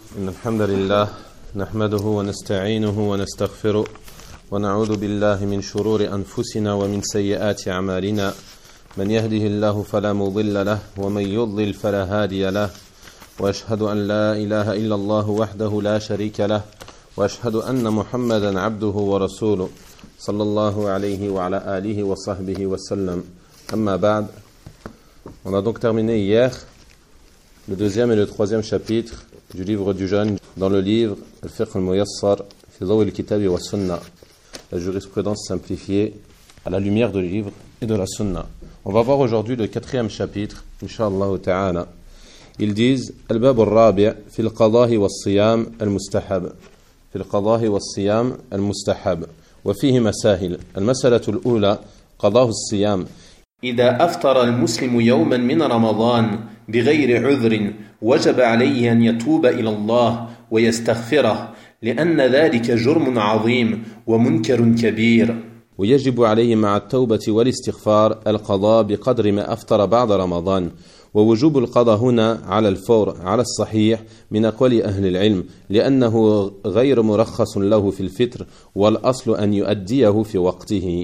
إن الحمد لله نحمده ونستعينه ونستغفره ونعوذ بالله من شرور أنفسنا ومن سيئات أعمالنا من يهده الله فلا مضل له ومن يضلل فلا هادي له وأشهد أن لا إله إلا الله وحده لا شريك له وأشهد أن محمدا عبده ورسوله صلى الله عليه وعلى آله وصحبه وسلم. أما بعد. On a donc terminé hier le deuxième et le troisième chapitre du livre du jeûne dans le livre Al-Fiqh al-Muyassar fi Dawi al-Kitab wa Sunnah, la jurisprudence simplifiée à la lumière de livre et de la Sunna. On va voir aujourd'hui le quatrième chapitre, Inch'Allah ta'ala. Ils disent Al-Bab al-Rabi' fi al-Qadahi wa al-Siyam al-Mustahab. في القضاء والصيام المستحب وفيه مسائل. المسألة الأولى قضاء الصيام. إذا أفطر المسلم يوما من رمضان بغير عذر وجب عليه أن يتوب إلى الله ويستغفره لأن ذلك جرم عظيم ومنكر كبير. ويجب عليه مع التوبة والاستغفار القضاء بقدر ما أفطر بعد رمضان. ووجوب القضاء هنا على الفور على الصحيح من أقوال أهل العلم لأنه غير مرخص له في الفطر والأصل أن يؤديه في وقته.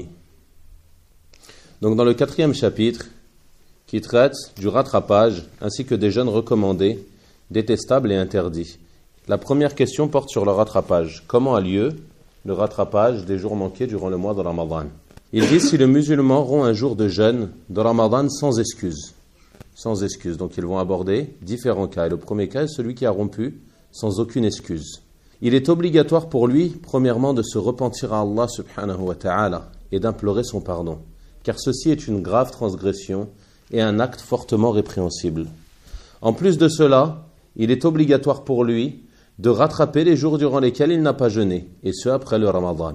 Donc dans le quatrième chapitre qui traite du rattrapage ainsi que des jeûnes recommandés, détestables et interdits. La première question porte sur le rattrapage. Comment a lieu le rattrapage des jours manqués durant le mois de Ramadan? Il dit si le musulman rompt un jour de jeûne de Ramadan sans excuse. Sans excuse. Donc ils vont aborder différents cas. Et le premier cas est celui qui a rompu sans aucune excuse. Il est obligatoire pour lui, premièrement, de se repentir à Allah subhanahu wa ta'ala et d'implorer son pardon. Car ceci est une grave transgression et un acte fortement répréhensible. En plus de cela, il est obligatoire pour lui de rattraper les jours durant lesquels il n'a pas jeûné, et ce après le Ramadan.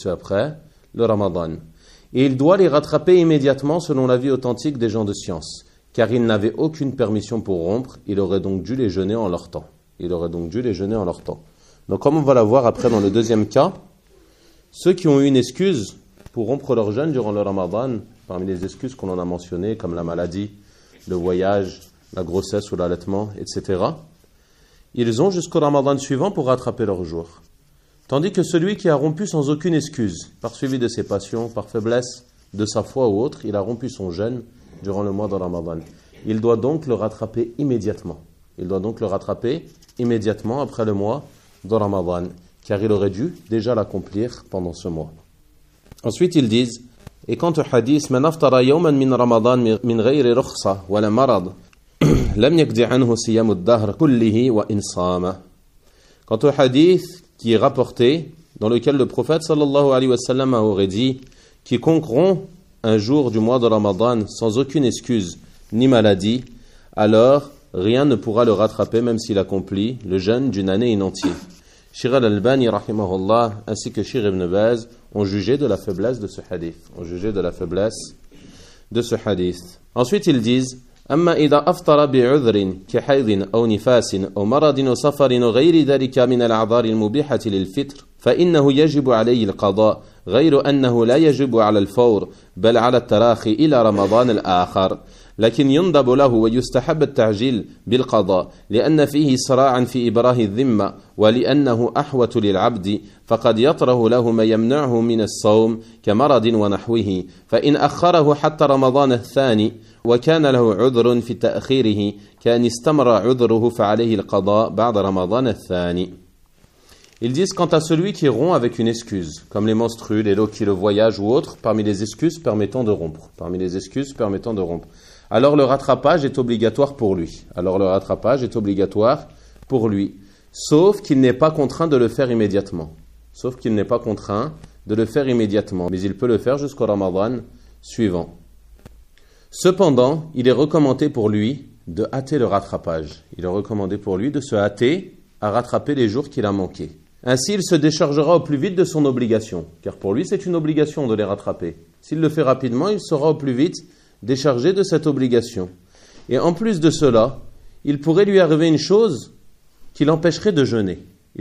Et il doit les rattraper immédiatement selon l'avis authentique des gens de science. Car il n'avait aucune permission pour rompre, il aurait donc dû les jeûner en leur temps. Donc comme on va la voir après dans le deuxième cas, ceux qui ont eu une excuse pour rompre leur jeûne durant le Ramadan, parmi les excuses qu'on en a mentionnées, comme la maladie, le voyage, la grossesse ou l'allaitement, etc., ils ont jusqu'au Ramadan suivant pour rattraper leur jour. Tandis que celui qui a rompu sans aucune excuse, par suivi de ses passions, par faiblesse de sa foi ou autre, il a rompu son jeûne durant le mois de Ramadan. Il doit donc le rattraper immédiatement. Après le mois de Ramadan, car il aurait dû déjà l'accomplir pendant ce mois. Ensuite, ils disent, et quant au hadith, man aftara yawman min Ramadan min ghayri rukhsa wala marad, lam yakdi anhu siyam ad-dahr kullihi wa insama. Quant au hadith qui est rapporté, dans lequel le prophète sallallahu alayhi wa sallam aurait dit, quiconque rompt un jour du mois de Ramadan sans aucune excuse ni maladie, alors rien ne pourra le rattraper même s'il accomplit le jeûne d'une année in entier. Shir al-Albani rahimahullah ainsi que Shir ibn Baz ont jugé de la faiblesse de ce hadith. Ensuite ils disent أما إذا أفطر بعذر كحيض أو نفاس أو مرض وسفر وغير ذلك من الأعذار المبيحة للفطر فإنه يجب عليه القضاء غير أنه لا يجب على الفور بل على التراخي إلى رمضان الآخر لكن يندب له ويستحب التعجيل بالقضاء لأن فيه صراعا في إبراه الذمة ولأنه أحوة للعبد فقد يطره له ما يمنعه من الصوم كمرض ونحوه فإن أخره حتى رمضان الثاني وكان له عذر في تأخيره كان استمر عذره فعليه القضاء بعد رمضان الثاني. Ils disent quant à celui qui rompt avec une excuse, comme les menstrues, les loquis, le voyage ou autres, parmi les excuses permettant de rompre. Alors le rattrapage est obligatoire pour lui. Sauf qu'il n'est pas contraint de le faire immédiatement. Mais il peut le faire jusqu'au Ramadan suivant. Cependant, il est recommandé pour lui de hâter le rattrapage. De se hâter à rattraper les jours qu'il a manqués. Ainsi, il se déchargera au plus vite de son obligation, car pour lui, c'est une obligation de les rattraper. S'il le fait rapidement, il sera au plus vite déchargé de cette obligation. Et en plus de cela, il pourrait lui arriver une chose qui l'empêcherait de jeûner.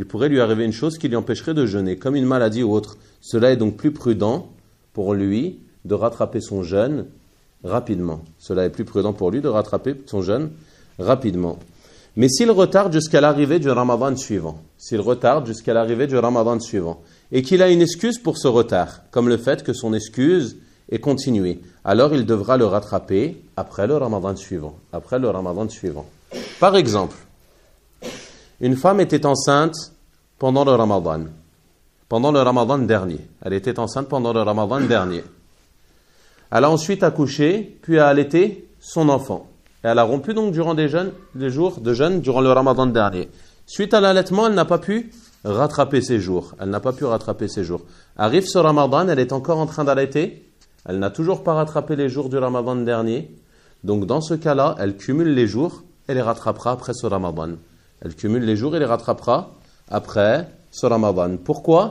Comme une maladie ou autre. Cela est donc plus prudent pour lui de rattraper son jeûne rapidement. Mais s'il retarde jusqu'à l'arrivée du Ramadan suivant, et qu'il a une excuse pour ce retard, comme le fait que son excuse est continuée, alors il devra le rattraper après le Ramadan suivant. Par exemple, une femme était enceinte pendant le Ramadan dernier. Elle était enceinte pendant le Ramadan dernier. Elle a ensuite accouché, puis a allaité son enfant. Et elle a rompu donc durant des jours de jeûne durant le Ramadan dernier. Suite à l'allaitement, elle n'a pas pu rattraper ses jours. Arrive ce Ramadan, elle est encore en train d'allaiter. Elle n'a toujours pas rattrapé les jours du Ramadan dernier. Donc dans ce cas-là, elle cumule les jours et les rattrapera après ce Ramadan. Pourquoi ?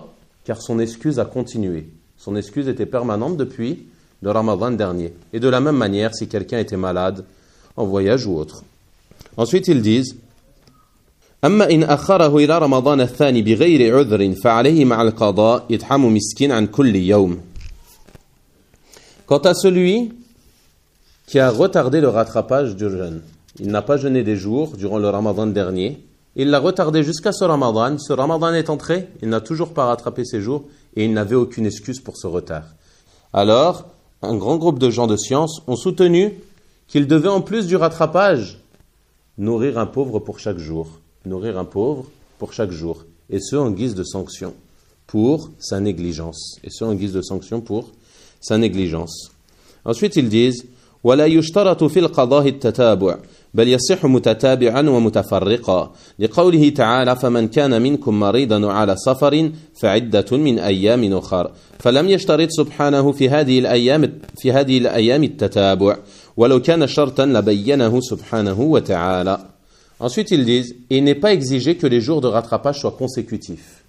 Car son excuse a continué. Son excuse était permanente depuis le Ramadan dernier. Et de la même manière, si quelqu'un était malade, en voyage ou autre. Ensuite, ils disent أما إن أخره إلى رمضان الثاني بغير عذر فعليه مع القضاء إطعام مسكين عن كل يوم. Quant à celui qui a retardé le rattrapage du jeûne, il n'a pas jeûné des jours durant le Ramadan dernier, il l'a retardé jusqu'à ce Ramadan est entré, il n'a toujours pas rattrapé ses jours et il n'avait aucune excuse pour ce retard. Alors, un grand groupe de gens de science ont soutenu qu'il devait en plus du rattrapage nourrir un pauvre pour chaque jour, et ce en guise de sanction pour sa négligence. Ensuite ils disent ولا يشترط في القضاء التتابع بل يصح متتابعا ومتفرقا لقوله تعالى فمن كان منكم مريضا على سفر فعدة من أيام أخر فلم يشترط سبحانه في هذه الأيام التتابع ولو كان شرطا لبينه سبحانه وتعالى. Ensuite ils disent il n'est pas exigé que les jours de rattrapage soient consécutifs.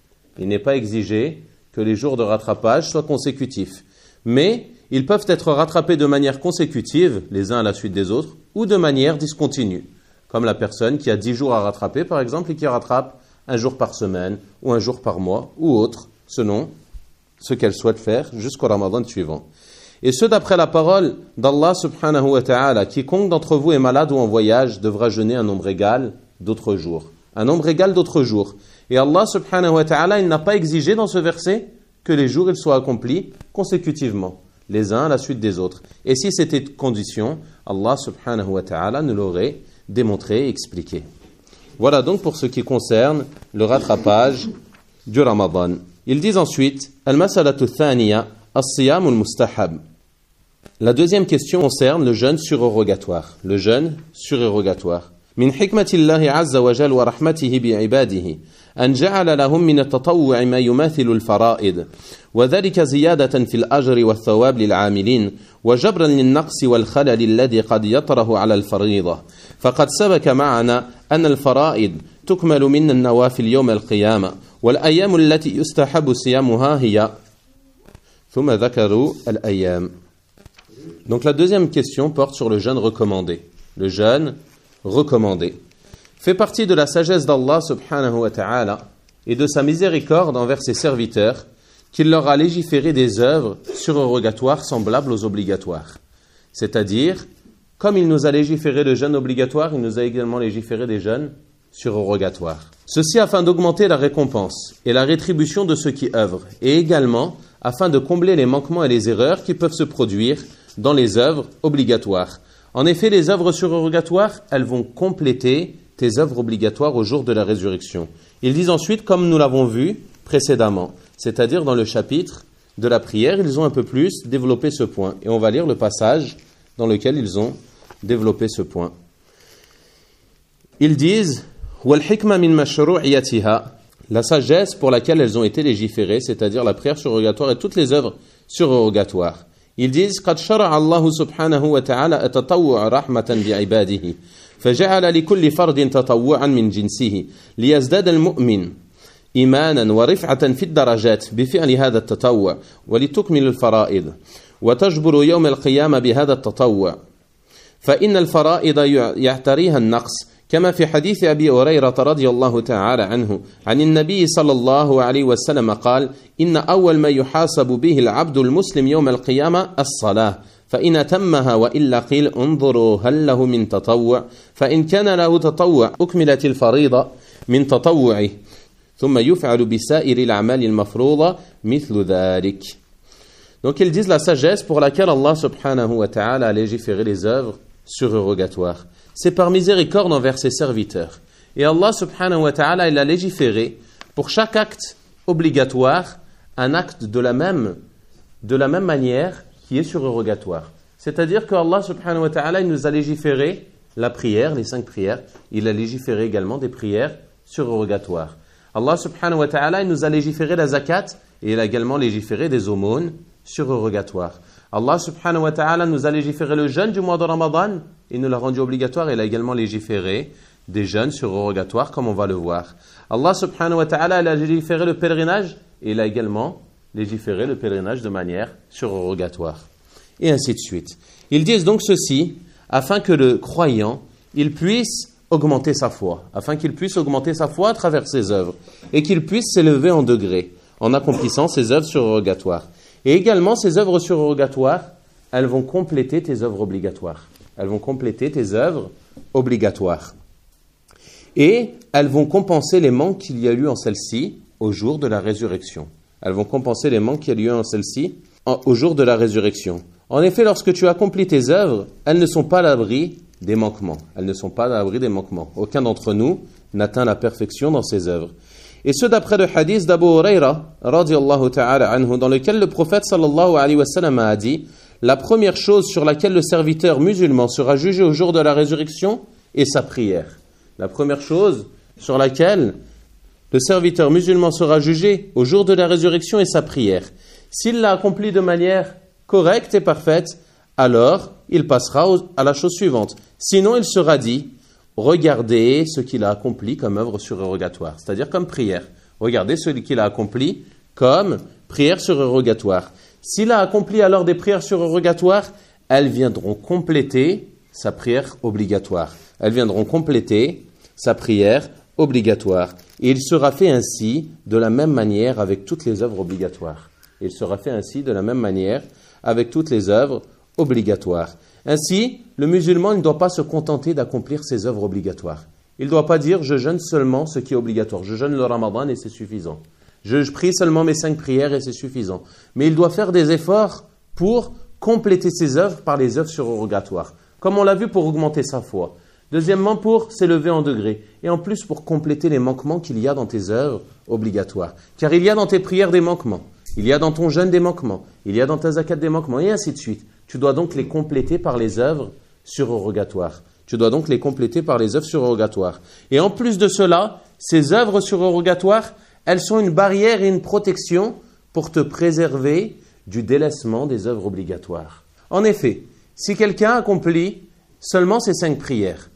Mais ils peuvent être rattrapés de manière consécutive, les uns à la suite des autres, ou de manière discontinue, comme la personne qui a 10 jours à rattraper, par exemple, et qui rattrape un jour par semaine, ou un jour par mois, ou autre, selon ce qu'elle souhaite faire jusqu'au Ramadan suivant. Et ce, d'après la parole d'Allah subhanahu wa ta'ala, quiconque d'entre vous est malade ou en voyage devra jeûner un nombre égal d'autres jours. Et Allah subhanahu wa ta'ala, il n'a pas exigé dans ce verset que les jours ils soient accomplis consécutivement, les uns à la suite des autres. Et si c'était une condition, Allah subhanahu wa ta'ala nous l'aurait démontré et expliqué. Voilà donc pour ce qui concerne le rattrapage du Ramadan. Ils disent ensuite Al-Masalatu Thaniya As-Siyam al-Mustahab. La deuxième question concerne le jeûne surérogatoire. من حكمة الله عز وجل ورحمته بعباده أن جعل لهم من التطوع ما يماثل الفرائض وذلك زيادة في الأجر والثواب للعاملين وجبرا للنقص والخلل الذي قد يطره على الفريضة فقد سبق معنا أن الفرائض تكمل من النوافل يوم القيامة والأيام التي يستحب صيامها هي ثم ذكروا الأيام. Donc la deuxième question porte sur le jeûne recommandé. Le jeûne recommandé fait partie de la sagesse d'Allah subhanahu wa ta'ala et de sa miséricorde envers ses serviteurs qu'il leur a légiféré des œuvres surérogatoires semblables aux obligatoires. C'est-à-dire, comme il nous a légiféré le jeûne obligatoire, il nous a également légiféré des jeûnes surérogatoires. Ceci afin d'augmenter la récompense et la rétribution de ceux qui œuvrent, et également afin de combler les manquements et les erreurs qui peuvent se produire dans les œuvres obligatoires. En effet, les œuvres surérogatoires, elles vont compléter tes œuvres obligatoires au jour de la résurrection. Ils disent ensuite, comme nous l'avons vu précédemment, c'est-à-dire dans le chapitre de la prière, ils ont un peu plus développé ce point. Et on va lire le passage dans lequel ils ont développé ce point. Ils disent وَالْحِكْمَ مِنْ مَشْرُوعِيَتِهَا, la sagesse pour laquelle elles ont été légiférées, c'est-à-dire la prière surérogatoire et toutes les œuvres surérogatoires. Ils disent قد شرع الله سبحانه وتعالى التطوع رحمة بعباده فجعل لكل فرد تطوعا من جنسه ليزداد المؤمن إيمانا ورفعة في الدرجات بفعل هذا التطوع ولتكمل الفرائض وتجبر يوم القيامة بهذا التطوع فإن الفرائض يعتريها النقص كما في حديث أبي هريرة رضي الله تعالى عنه عن النبي صلى الله عليه وسلم قال إن أول ما يحاسب به العبد المسلم يوم القيامة الصلاة فإن أتمها وإلا قيل انظروا هل له من تطوع فإن كان له تطوع أكملت الفريضة من تطوعه ثم يفعل بسائر الأعمال المفروضة مثل ذلك. Donc ils disent la sagesse pour laquelle Allah subhanahu wa ta'ala a légiféré les œuvres surérogatoires. C'est par miséricorde envers ses serviteurs. Et Allah subhanahu wa ta'ala, il a légiféré pour chaque acte obligatoire, un acte de la même manière qui est surérogatoire. C'est-à-dire que Allah subhanahu wa ta'ala, il nous a légiféré la prière, les 5 prières. Il a légiféré également des prières surérogatoires. Allah subhanahu wa ta'ala, il nous a légiféré la zakat et il a également légiféré des aumônes surérogatoires. Allah subhanahu wa ta'ala nous a légiféré le jeûne du mois de Ramadan, il nous l'a rendu obligatoire, il a également légiféré des jeûnes surérogatoires comme on va le voir. Allah subhanahu wa ta'ala il a légiféré le pèlerinage et il a également légiféré le pèlerinage de manière surérogatoire. Et ainsi de suite. Ils disent donc ceci afin que le croyant, il puisse augmenter sa foi, afin qu'il puisse augmenter sa foi à travers ses œuvres et qu'il puisse s'élever en degré en accomplissant ses œuvres surérogatoires. Et également, ces œuvres surérogatoires, elles vont compléter tes œuvres obligatoires. Elles vont compléter tes œuvres obligatoires. Et elles vont compenser les manques qu'il y a eu en celles-ci au jour de la résurrection. Elles vont compenser les manques qu'il y a eu en celles-ci au jour de la résurrection. En effet, lorsque tu accomplis tes œuvres, elles ne sont pas à l'abri des manquements. Elles ne sont pas à l'abri des manquements. Aucun d'entre nous n'atteint la perfection dans ses œuvres. Et ce d'après le hadith d'Abu Hurayra, radiyallahu ta'ala anhu, dans lequel le prophète sallallahu alayhi wa sallam a dit la première chose sur laquelle le serviteur musulman sera jugé au jour de la résurrection est sa prière. La première chose sur laquelle le serviteur musulman sera jugé au jour de la résurrection est sa prière. S'il l'a accomplie de manière correcte et parfaite, alors il passera à la chose suivante. Sinon, il sera dit regardez ce qu'il a accompli comme œuvre surérogatoire, c'est-à-dire comme prière. Regardez ce qu'il a accompli comme prière surérogatoire. S'il a accompli alors des prières surérogatoires, elles viendront compléter sa prière obligatoire. Elles viendront compléter sa prière obligatoire. Et il sera fait ainsi de la même manière avec toutes les œuvres obligatoires. Il sera fait ainsi de la même manière avec toutes les œuvres obligatoires. Ainsi, le musulman ne doit pas se contenter d'accomplir ses œuvres obligatoires. Il ne doit pas dire « je jeûne seulement ce qui est obligatoire, je jeûne le ramadan et c'est suffisant. Je prie seulement mes 5 prières et c'est suffisant. » Mais il doit faire des efforts pour compléter ses œuvres par les œuvres surérogatoires. Comme on l'a vu, pour augmenter sa foi. Deuxièmement, pour s'élever en degré. Et en plus, pour compléter les manquements qu'il y a dans tes œuvres obligatoires. Car il y a dans tes prières des manquements. Il y a dans ton jeûne des manquements. Il y a dans ta zakat des manquements. Et ainsi de suite. Tu dois donc les compléter par les œuvres surérogatoires. Tu dois donc les compléter par les œuvres surérogatoires. Et en plus de cela, ces œuvres surérogatoires, elles sont une barrière et une protection pour te préserver du délaissement des œuvres obligatoires. En effet, si quelqu'un accomplit seulement ces 5 prières,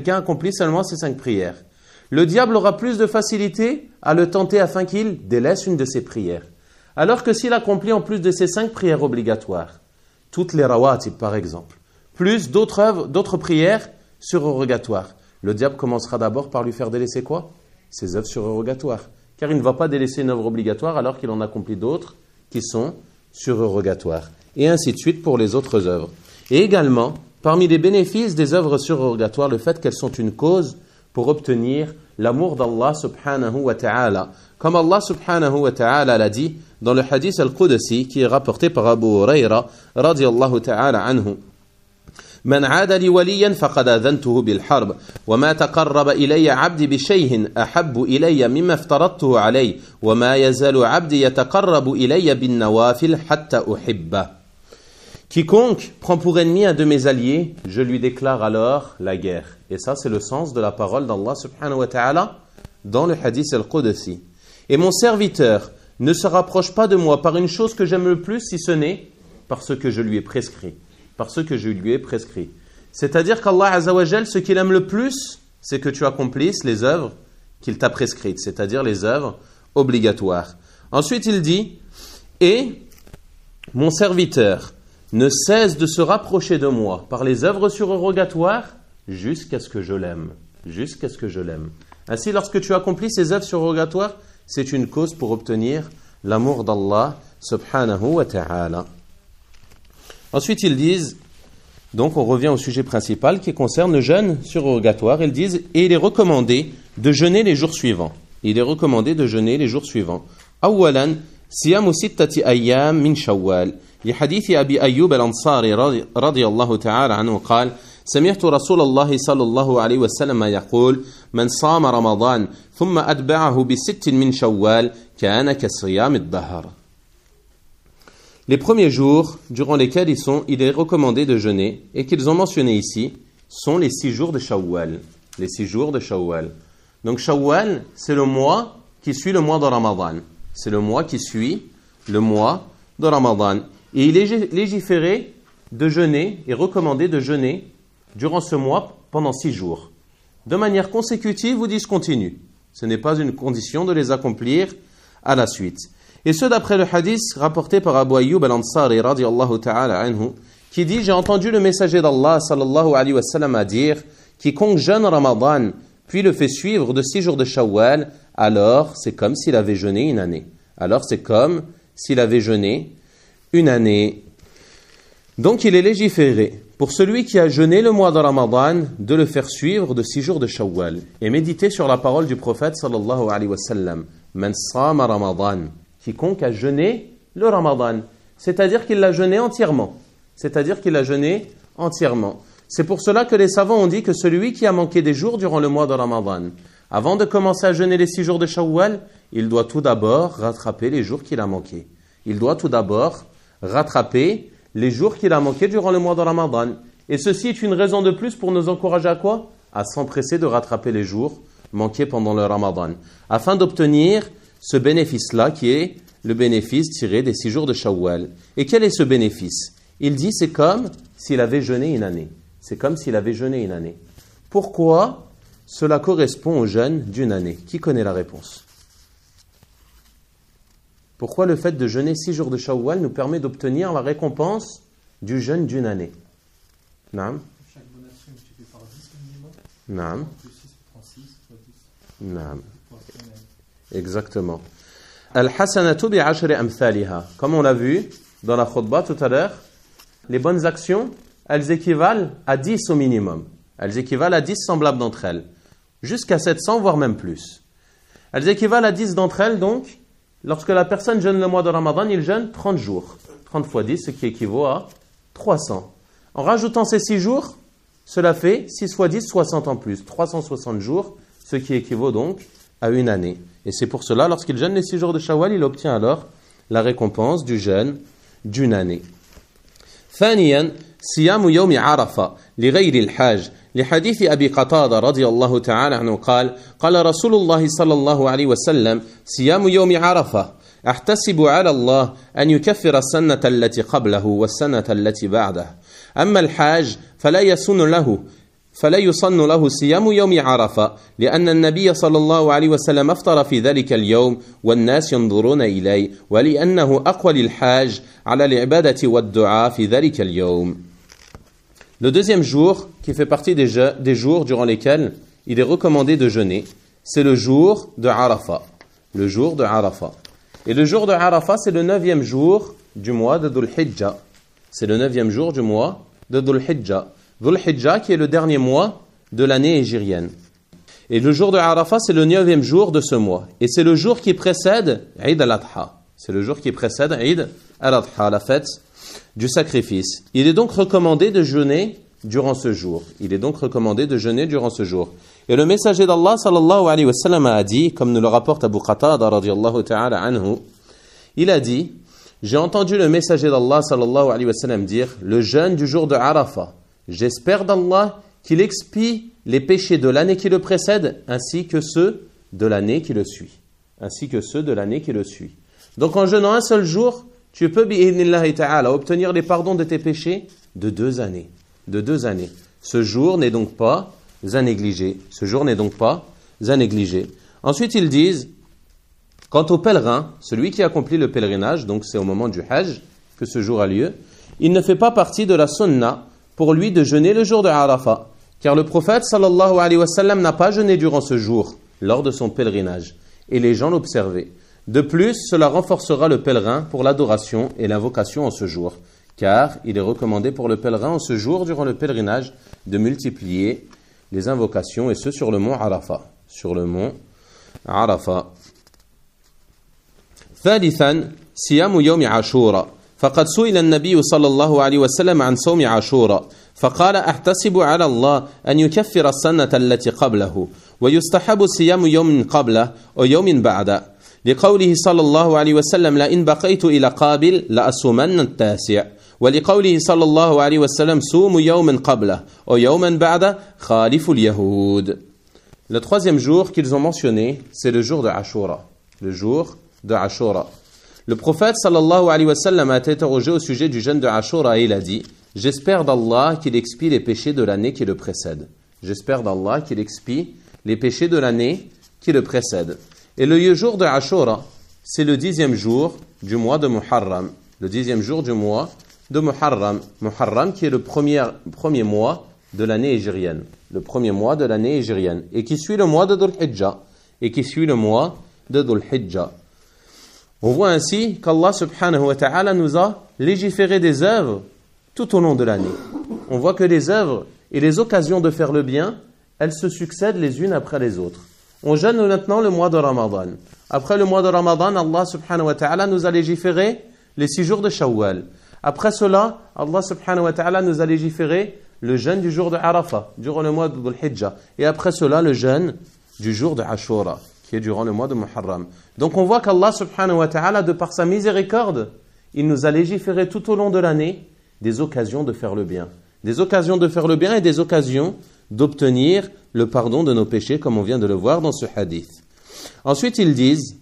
le diable aura plus de facilité à le tenter afin qu'il délaisse une de ses prières. Alors que s'il accomplit en plus de ces 5 prières obligatoires, toutes les rawatib par exemple, plus d'autres prières surérogatoires, le diable commencera d'abord par lui faire délaisser quoi ? Ses œuvres surérogatoires. Car il ne va pas délaisser une œuvre obligatoire alors qu'il en accomplit d'autres qui sont surérogatoires. Et ainsi de suite pour les autres œuvres. Et également, parmi les bénéfices des œuvres surérogatoires, le fait qu'elles sont une cause pour obtenir l'amour d'Allah subhanahu wa ta'ala. Comme Allah subhanahu wa ta'ala l'a dit dans le hadith al-Qudsi qui est rapporté par Abu Hurayra radiyallahu ta'ala anhu. من عاد لي وليا فقد أذنته بالحرب وما تقرب إلي عبدي بشيء أحب إلي مما افترضته عليه وما يزال عبدي يتقرب إلي بالنوافل حتى أحبه. Quiconque prend pour ennemi un de mes alliés, je lui déclare alors la guerre. Et ça, c'est le sens de la parole d'Allah subhanahu wa ta'ala dans le hadith al-Qudsi. Et mon serviteur ne se rapproche pas de moi par une chose que j'aime le plus, si ce n'est par ce que je lui ai prescrit. C'est-à-dire qu'Allah Azza wa Jal, ce qu'il aime le plus, c'est que tu accomplisses les œuvres qu'il t'a prescrites, c'est-à-dire les œuvres obligatoires. Ensuite, il dit « Et mon serviteur ne cesse de se rapprocher de moi par les œuvres surérogatoires jusqu'à ce que je l'aime. » jusqu'à ce que je l'aime. Ainsi, lorsque tu accomplis ces œuvres surrogatoires, c'est une cause pour obtenir l'amour d'Allah subhanahu wa ta'ala. Ensuite, ils disent, donc on revient au sujet principal qui concerne le jeûne surrogatoire. Ils disent, et il est recommandé de jeûner les jours suivants. Il est recommandé de jeûner les jours suivants. أولا صيام 6 أيام من شوال لحديث أبي أيوب الأنصاري رضي الله تعالى عنه قال سمعت رسول الله صلى الله عليه وسلم يقول من صام رمضان ثم أتبعه ب6 من شوال كان كصيام الدهر. Les premiers jours durant lesquels il est recommandé de jeûner et qu'ils ont mentionné ici sont les 6 jours de Shawwal. Les 6 jours de Shawwal. Donc Shawwal, c'est le mois qui suit le mois de Ramadan. C'est le mois qui suit le mois de Ramadan. Et il est légiféré de jeûner et recommandé de jeûner durant ce mois pendant 6 jours. De manière consécutive ou discontinue. Ce n'est pas une condition de les accomplir à la suite. Et ce d'après le hadith rapporté par Abu Ayyub al-Ansari radiyallahu ta'ala anhu, qui dit, j'ai entendu le messager d'Allah sallallahu alayhi wa sallam à dire, quiconque jeûne Ramadan, puis le fait suivre de 6 jours de Shawwal, alors c'est comme s'il avait jeûné une année. Alors c'est comme s'il avait jeûné une année. Donc il est légiféré pour celui qui a jeûné le mois de Ramadan de le faire suivre de 6 jours de Shawwal et méditer sur la parole du prophète sallallahu alayhi wa sallam. Man sama Ramadan. Quiconque a jeûné le Ramadan. C'est-à-dire qu'il l'a jeûné entièrement. C'est-à-dire qu'il l'a jeûné entièrement. C'est pour cela que les savants ont dit que celui qui a manqué des jours durant le mois de Ramadan, avant de commencer à jeûner les 6 jours de Shawwal, il doit tout d'abord rattraper les jours qu'il a manqués. Il doit tout d'abord rattraper les jours qu'il a manqués durant le mois de Ramadan. Et ceci est une raison de plus pour nous encourager à quoi? À s'empresser de rattraper les jours manqués pendant le Ramadan, afin d'obtenir ce bénéfice-là qui est le bénéfice tiré des 6 jours de Shawwal. Et quel est ce bénéfice? Il dit c'est comme s'il avait jeûné une année. C'est comme s'il avait jeûné une année. Pourquoi cela correspond au jeûne d'une année? Qui connaît la réponse? Pourquoi le fait de jeûner 6 jours de Shawwal nous permet d'obtenir la récompense du jeûne d'une année? Naam. Chaque bonne action est multipliée par 10 minimum. Naam. Plus 6 prend 6 fois 10. Naam. Exactement. Al-hasanatu bi'ashri amthaliha. Comme on l'a vu dans la khutbah tout à l'heure, les bonnes actions, elles équivalent à 10 au minimum. Elles équivalent à 10 semblables d'entre elles. Jusqu'à 700, voire même plus. Elles équivalent à 10 d'entre elles, donc, lorsque la personne jeûne le mois de Ramadan, il jeûne 30 jours. 30 fois 10, ce qui équivaut à 300. En rajoutant ces 6 jours, cela fait 6 fois 10, 60 en plus. 360 jours, ce qui équivaut donc à une année. Et c'est pour cela, lorsqu'il jeûne les 6 jours de Shawwal, il obtient alors la récompense du jeûne d'une année. ثانيا صيام يوم عرفة لغير الحاج لحديث أبي قتادة رضي الله تعالى عنه قال قال رسول الله صلى الله عليه وسلم صيام يوم عرفة أحتسب على الله أن يكفر السنة التي قبله والسنة التي بعده أما الحاج فلا يصن له صيام يوم عرفة لأن النبي صلى الله عليه وسلم أفطر في ذلك اليوم والناس ينظرون إليه ولأنه أقوى للحاج على العبادة والدعاء في ذلك اليوم. Le deuxième jour, qui fait partie des jours durant lesquels il est recommandé de jeûner, c'est le jour de Arafat. Le jour de Arafat. Et le jour de Arafat, c'est le 9e jour du mois de Dhul Hijjah. C'est le 9e jour du mois de Dhul Hijjah. Dhul Hijjah qui est le dernier mois de l'année hégirienne. Et le jour de Arafat, c'est le 9e jour de ce mois. Et c'est le jour qui précède Eid al-Adha. C'est le jour qui précède Eid al-Adha, la fête du sacrifice. Il est donc recommandé de jeûner durant ce jour. Il est donc recommandé de jeûner durant ce jour. Et le messager d'Allah sallallahu alayhi wa sallam a dit, comme nous le rapporte Abu Qatada radiyallahu ta'ala anhu, il a dit, j'ai entendu le messager d'Allah sallallahu alayhi wa sallam dire, le jeûne du jour de Arafat, j'espère d'Allah qu'il expie les péchés de l'année qui le précède, ainsi que ceux de l'année qui le suit. Ainsi que ceux de l'année qui le suit. Donc en jeûnant un seul jour, tu peux, bi'idhnillahi ta'ala, obtenir les pardons de tes péchés de 2 années. De 2 années. Ce jour n'est donc pas à négliger. Ce jour n'est donc pas à négliger. Ensuite, ils disent, quant au pèlerin, celui qui accomplit le pèlerinage, donc c'est au moment du Hajj que ce jour a lieu, il ne fait pas partie de la sunna pour lui de jeûner le jour de Arafat, Car le prophète sallallahu alayhi wa sallam n'a pas jeûné durant ce jour, lors de son pèlerinage, et les gens l'observaient. De plus, cela renforcera le pèlerin pour l'adoration et l'invocation en ce jour, car il est recommandé pour le pèlerin en ce jour, durant le pèlerinage, de multiplier les invocations, et ce sur le mont Arafat. Sur le mont Arafat. ثالثا صيام يوم عاشوراء فقد سئل النبي صلى الله عليه وسلم عن صوم عاشوراء فقال أحتسب على الله أن يكفر السنة التي قبله ويستحب صيام يوم قبله ويوم بعده لقوله صلى الله عليه وسلم لئن بقيت إلى قابل لأصومن التاسع ولقوله صلى الله عليه وسلم صوموا يوما قبله ويوما بعده خالف اليهود. Le troisième jour qu'ils ont mentionné, c'est le jour de Ashura. Le jour de Ashura. Le prophète sallallahu alayhi wa sallam a été interrogé au sujet du jeûne de Ashura et il a dit: j'espère d'Allah qu'il expie les péchés de l'année qui le précède. J'espère d'Allah qu'il expie les péchés de l'année qui le précède. Et le jour de Ashura, c'est le 10e jour du mois de Muharram. Le 10e jour du mois de Muharram. Muharram qui est le premier mois de l'année hijrienne. Le premier mois de l'année hijrienne. Et qui suit le mois de Dhul Hijjah. Et qui suit le mois de Dhul Hijjah. On voit ainsi qu'Allah subhanahu wa ta'ala nous a légiféré des œuvres tout au long de l'année. On voit que les œuvres et les occasions de faire le bien, elles se succèdent les unes après les autres. On jeûne maintenant le mois de Ramadan. Après le mois de Ramadan, Allah subhanahu wa ta'ala nous a légiféré les 6 jours de Shawwal. Après cela, Allah subhanahu wa ta'ala nous a légiféré le jeûne du jour de Arafat, durant le mois de Dhul Hijjah. Et après cela, le jeûne du jour de Ashura, qui est durant le mois de Muharram. Donc on voit qu'Allah subhanahu wa ta'ala, de par sa miséricorde, il nous a légiféré tout au long de l'année des occasions de faire le bien. Des occasions de faire le bien et des occasions d'obtenir le pardon de nos péchés, comme on vient de le voir dans ce hadith. Ensuite, ils disent,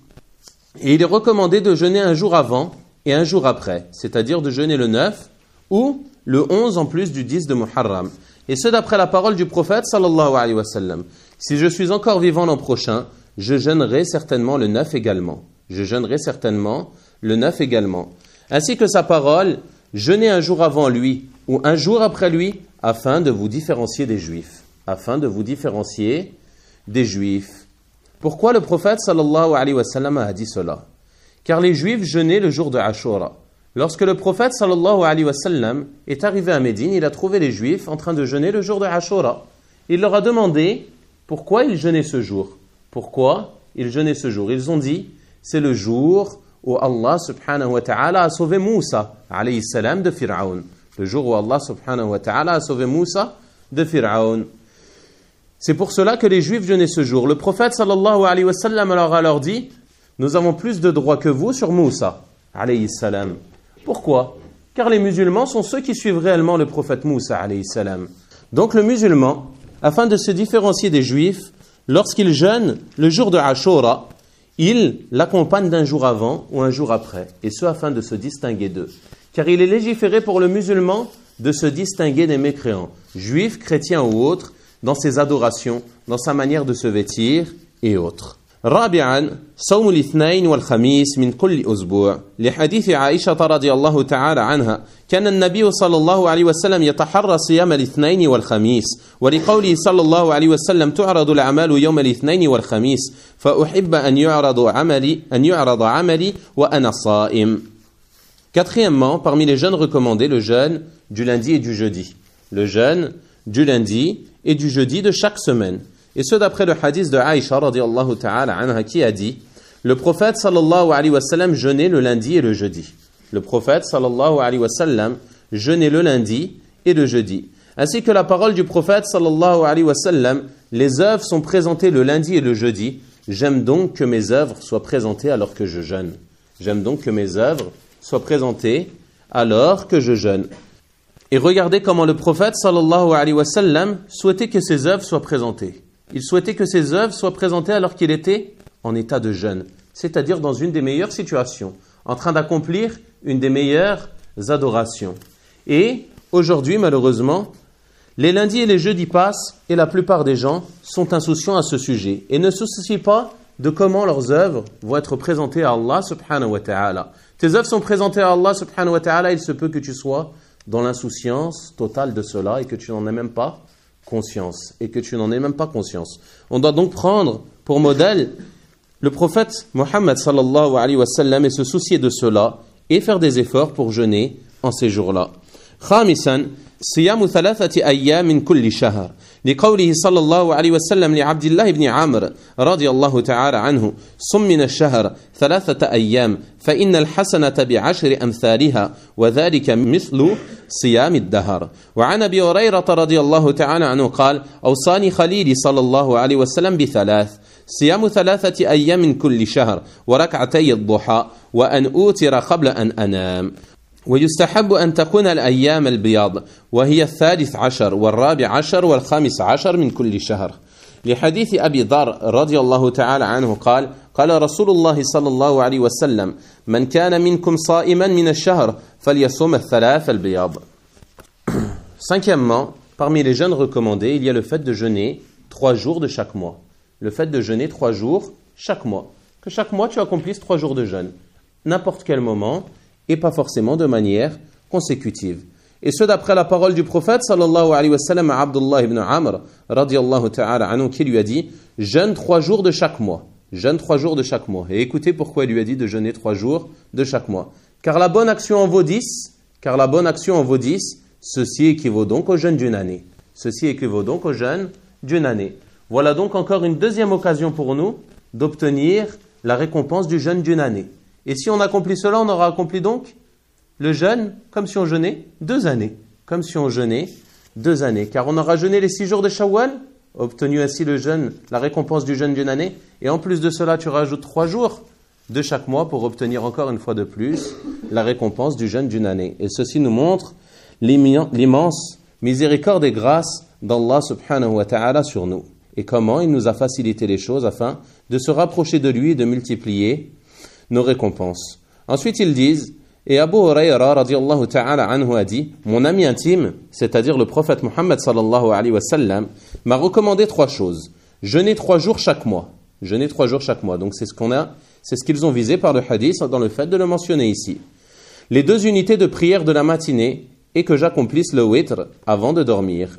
et il est recommandé de jeûner un jour avant et un jour après, c'est-à-dire de jeûner le 9 ou le 11 en plus du 10 de Muharram. Et ce d'après la parole du prophète sallallahu alayhi wa sallam. Si je suis encore vivant l'an prochain, je jeûnerai certainement le 9 également. Je jeûnerai certainement le 9 également. Ainsi que sa parole, jeûnez un jour avant lui ou un jour après lui, afin de vous différencier des Juifs. Afin de vous différencier des Juifs. Pourquoi le prophète sallallahu alayhi wa sallam a dit cela? Car les Juifs jeûnaient le jour de Ashura. Lorsque le prophète sallallahu alayhi wa sallam est arrivé à Médine, il a trouvé les Juifs en train de jeûner le jour de Ashura. Il leur a demandé pourquoi ils jeûnaient ce jour. Pourquoi ils jeûnaient ce jour? Ils ont dit, c'est le jour où Allah subhanahu wa ta'ala a sauvé Moussa alayhi salam de Fir'aun. Le jour où Allah subhanahu wa ta'ala a sauvé Moussa de Fir'aun. C'est pour cela que les Juifs jeûnaient ce jour. Le prophète sallallahu alayhi wa sallam leur dit, nous avons plus de droits que vous sur Moussa alayhi salam. Pourquoi? Car les musulmans sont ceux qui suivent réellement le prophète Moussa alayhi salam. Donc le musulman, afin de se différencier des Juifs, lorsqu'il jeûne le jour de Ashura, il l'accompagne d'un jour avant ou un jour après, et ce afin de se distinguer d'eux. Car il est légiféré pour le musulman de se distinguer des mécréants, juifs, chrétiens ou autres, dans ses adorations, dans sa manière de se vêtir et autres. رابعا صوم الاثنين والخميس من كل أسبوع لحديث عائشة رضي الله تعالى عنها كان النبي صلى الله عليه وسلم يتحرى صيام الاثنين والخميس ولقوله صلى الله عليه وسلم تعرض الأعمال يوم الاثنين والخميس فأحب أن يعرض عملي وأنا صائم. Quatrièmement, parmi les jeûnes recommandés, le jeûne du lundi et du jeudi. Le jeûne du lundi et du jeudi de chaque semaine. Et ce d'après le hadith de Aïcha radiyallahu ta'ala anha qui a dit, le prophète sallallahu alayhi wa sallam jeûnait le lundi et le jeudi. Le prophète sallallahu alayhi wa sallam jeûnait le lundi et le jeudi. Ainsi que la parole du prophète sallallahu alayhi wa sallam, les œuvres sont présentées le lundi et le jeudi. J'aime donc que mes œuvres soient présentées alors que je jeûne. J'aime donc que mes œuvres soient présentées alors que je jeûne. Et regardez comment le prophète sallallahu alayhi wa sallam souhaitait que ses œuvres soient présentées. Il souhaitait que ses œuvres soient présentées alors qu'il était en état de jeûne, c'est-à-dire dans une des meilleures situations, en train d'accomplir une des meilleures adorations. Et aujourd'hui, malheureusement, les lundis et les jeudis passent et la plupart des gens sont insouciants à ce sujet et ne se soucient pas de comment leurs œuvres vont être présentées à Allah subhanahu wa ta'ala. Tes œuvres sont présentées à Allah subhanahu wa ta'ala, il se peut que tu sois dans l'insouciance totale de cela et que tu n'en aies même pas conscience et que tu n'en aies même pas conscience. On doit donc prendre pour modèle le prophète Mohammed sallallahu alayhi wa sallam et se soucier de cela et faire des efforts pour jeûner en ces jours-là. خامسا صيام 3 أيام من كل شهر لقوله صلى الله عليه وسلم لعبد الله بن عمرو رضي الله تعالى عنه صم من الشهر 3 أيام فإن الحسنة ب10 أمثالها وذلك مثل صيام الدهر. وعن أبي هريرة رضي الله تعالى عنه قال أوصاني خليلي صلى الله عليه وسلم ب3 صيام 3 أيام من كل شهر وركعتي الضحى وأن أوتر قبل أن أنام. ويستحب أن تكون الأيام البياض وهي 13 و14 و15 من كل شهر لحديث أبي ذر رضي الله تعالى عنه قال قال رسول الله صلى الله عليه وسلم من كان منكم صائما من الشهر فليصوم 3 البياض. Cinquièmement, parmi les jeûnes recommandés, il y a le fait de jeûner 3 jours de chaque mois. Le fait de jeûner 3 jours chaque mois. Que chaque mois tu accomplisses 3 jours de jeûne. N'importe quel moment et pas forcément de manière consécutive. Et ce d'après la parole du prophète sallallahu alayhi wa sallam à Abdullah ibn Amr radiyallahu ta'ala anhu qui lui a dit jeûne 3 jours de chaque mois. Jeûne 3 jours de chaque mois. Et écoutez pourquoi il lui a dit de jeûner 3 jours de chaque mois. Car la bonne action en vaut 10, ceci équivaut donc au jeûne d'une année. Ceci équivaut donc au jeûne d'une année. Voilà donc encore une deuxième occasion pour nous d'obtenir la récompense du jeûne d'une année. Et si on accomplit cela, on aura accompli donc le jeûne comme si on jeûnait 2 années. Comme si on jeûnait 2 années. Car on aura jeûné les 6 jours de Shawwal, obtenu ainsi le jeûne, la récompense du jeûne d'une année. Et en plus de cela, tu rajoutes 3 jours de chaque mois pour obtenir encore une fois de plus la récompense du jeûne d'une année. Et ceci nous montre l'immense miséricorde et grâce d'Allah subhanahu wa ta'ala sur nous. Et comment il nous a facilité les choses afin de se rapprocher de lui et de multiplier nos récompenses. Ensuite, ils disent, et Abu Hurayra radiyallahu ta'ala anhu a dit, mon ami intime, c'est-à-dire le prophète Muhammad sallallahu alayhi wa sallam, m'a recommandé 3 choses. Jeûner 3 jours chaque mois. Jeûner 3 jours chaque mois. Donc c'est ce qu'ils ont visé par le hadith dans le fait de le mentionner ici. Les 2 unités de prière de la matinée et que j'accomplisse le witr avant de dormir.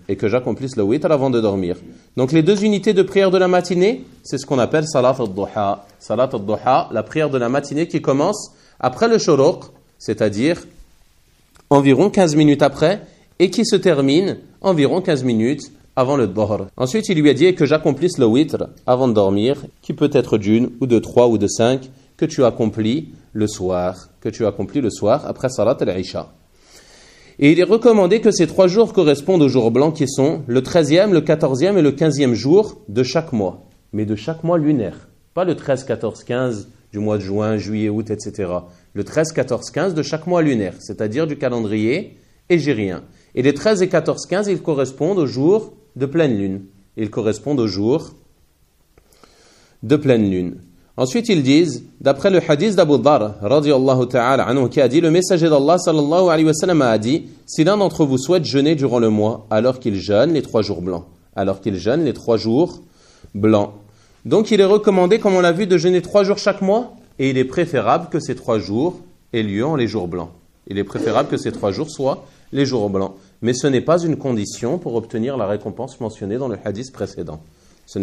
Donc les 2 unités de prière de la matinée, c'est ce qu'on appelle salat al-duha. Salat al-duha, la prière de la matinée qui commence après le shuruq, c'est-à-dire environ 15 minutes après, et qui se termine environ 15 minutes avant le dhuhr. Ensuite, il lui a dit que j'accomplisse le witr avant de dormir, qui peut être d'1 ou de 3 ou de 5, que tu accomplis le soir après salat al-isha. Et il est recommandé que ces 3 jours correspondent aux jours blancs qui sont le 13e, le 14e et le 15e jour de chaque mois. Mais de chaque mois lunaire. Pas le 13, 14, 15 du mois de juin, juillet, août, etc. Le 13, 14, 15 de chaque mois lunaire, c'est-à-dire du calendrier hégirien. Et les 13 et 14, 15, ils correspondent aux jours de pleine lune. Ensuite, ils disent, d'après le hadith d'Abu Dhar, radiyallahu ta'ala anhu, qui a dit, le messager d'Allah, sallallahu alayhi wa sallam, a dit, si l'un d'entre vous souhaite jeûner durant le mois, alors qu'il jeûne les 3 jours blancs. Donc, il est recommandé, comme on l'a vu, de jeûner 3 jours chaque mois, et il est préférable que ces 3 jours aient lieu en les jours blancs. Les jours blancs. Mais ce n'est pas une condition pour obtenir la récompense mentionnée dans le hadith précédent. Qui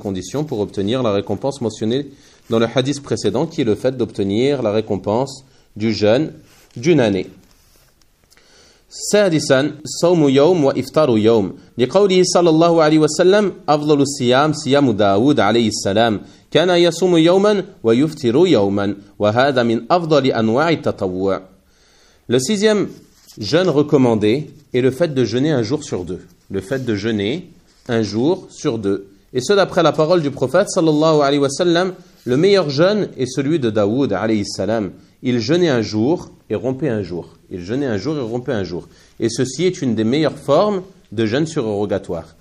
est le fait d'obtenir la récompense du jeûne d'une année. سادسا صوم يوم وإفطار يوم لقوله صلى الله عليه وسلم أفضل الصيام صيام داود عليه السلام كان يصوم يوما ويفطر يوما وهذا من أفضل أنواع التطوع. Le 6e jeûne recommandé est le fait de jeûner un jour sur 2. Et ce d'après la parole du prophète sallallahu alayhi wa sallam, le meilleur jeûne est celui de Daoud alayhi salam. Il jeûnait un jour et rompait un jour. Et ceci est une des meilleures formes de jeûne surérogatoire.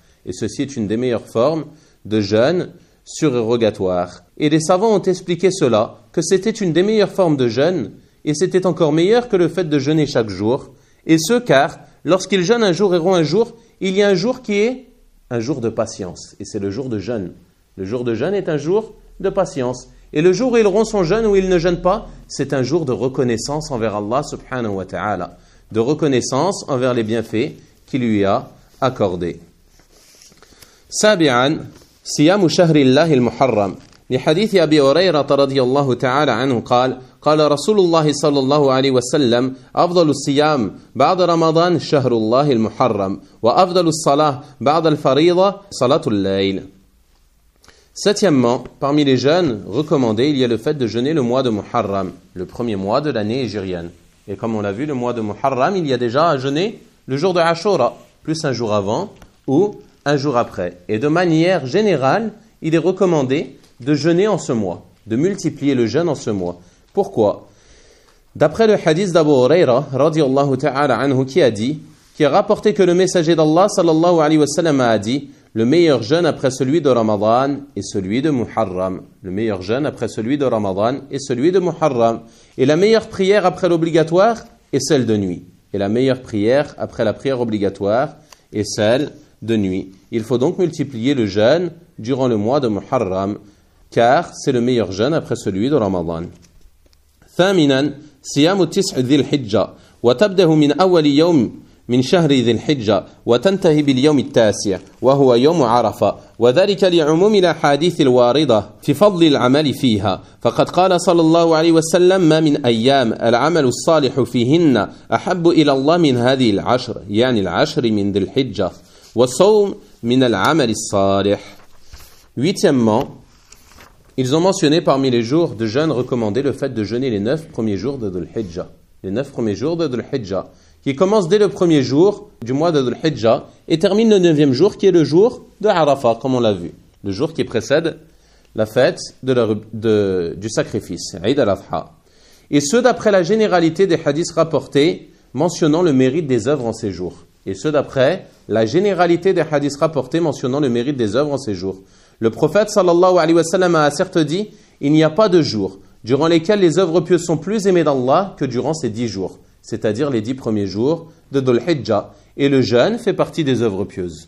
Et les savants ont expliqué cela, que c'était une des meilleures formes de jeûne, et c'était encore meilleur que le fait de jeûner chaque jour. Et ce car, lorsqu'il jeûne un jour et rompt un jour, il y a un jour qui est un jour de patience. Et c'est le jour de jeûne. Le jour de jeûne est un jour de patience. Et le jour où il rompt son jeûne ou il ne jeûne pas, c'est un jour de reconnaissance envers Allah subhanahu wa ta'ala. De reconnaissance envers les bienfaits qu'il lui a accordés. سابعا صيام شهر الله المحرم لحديث أبي هريرة رضي الله تعالى عنه قال رسول الله صلى الله عليه وسلم أفضل الصيام بعد رمضان شهر الله المحرم وأفضل الصلاة بعد الفريضة صلاة الليل. Septièmement, parmi les jeûnes recommandés, il y a le fait de jeûner le mois de Muharram, le premier mois de l'année hégirienne. Et comme on l'a vu, le mois de Muharram, il y a déjà à jeûner le jour de Ashura, plus un jour avant ou un jour après. Et de manière générale, il est recommandé de jeûner en ce mois, de multiplier le jeûne en ce mois. Pourquoi? D'après le hadith d'Abu Huraira, radiyallahu ta'ala anhu, qui a rapporté que le messager d'Allah, sallallahu alayhi wa sallam, a dit: le meilleur jeûne après celui de Ramadan est celui de Muharram. Le meilleur jeûne après celui de Ramadan est celui de Muharram. Et la meilleure prière après l'obligatoire est celle de nuit. Et la meilleure prière après la prière obligatoire est celle de nuit. Il faut donc multiplier le jeûne durant le mois de Muharram, car c'est le meilleur jeûne après celui de Ramadan. ثامنا صيام التسع ذي الحجة وتبدأ من أول يوم من شهر ذي الحجة وتنتهي باليوم التاسع وهو يوم عرفة وذلك لعموم الأحاديث الواردة في فضل العمل فيها فقد قال صلى الله عليه وسلم ما من أيام العمل الصالح فيهن أحب إلى الله من هذه العشر يعني العشر من ذي الحجة والصوم من العمل الصالح. Huitièmement, ils ont mentionné parmi les jours de jeûne recommandés le fait de jeûner les 9 premiers jours de Dhul Hijjah. Les 9 premiers jours de Dhul Hijjah, qui commence dès le premier jour du mois de Dhul Hijjah et termine le 9e jour qui est le jour de Arafat, comme on l'a vu. Le jour qui précède la fête du sacrifice, Eid al-Adha. Et ce d'après la généralité des hadiths rapportés mentionnant le mérite des œuvres en ces jours. Et ce d'après la généralité des hadiths rapportés mentionnant le mérite des œuvres en ces jours. Le prophète sallallahu alayhi wa sallam a certes dit: il n'y a pas de jours durant lesquels les œuvres pieuses sont plus aimées d'Allah que durant ces 10 jours, c'est-à-dire les 10 premiers jours de Dhul Hijjah. Et le jeûne fait partie des œuvres pieuses.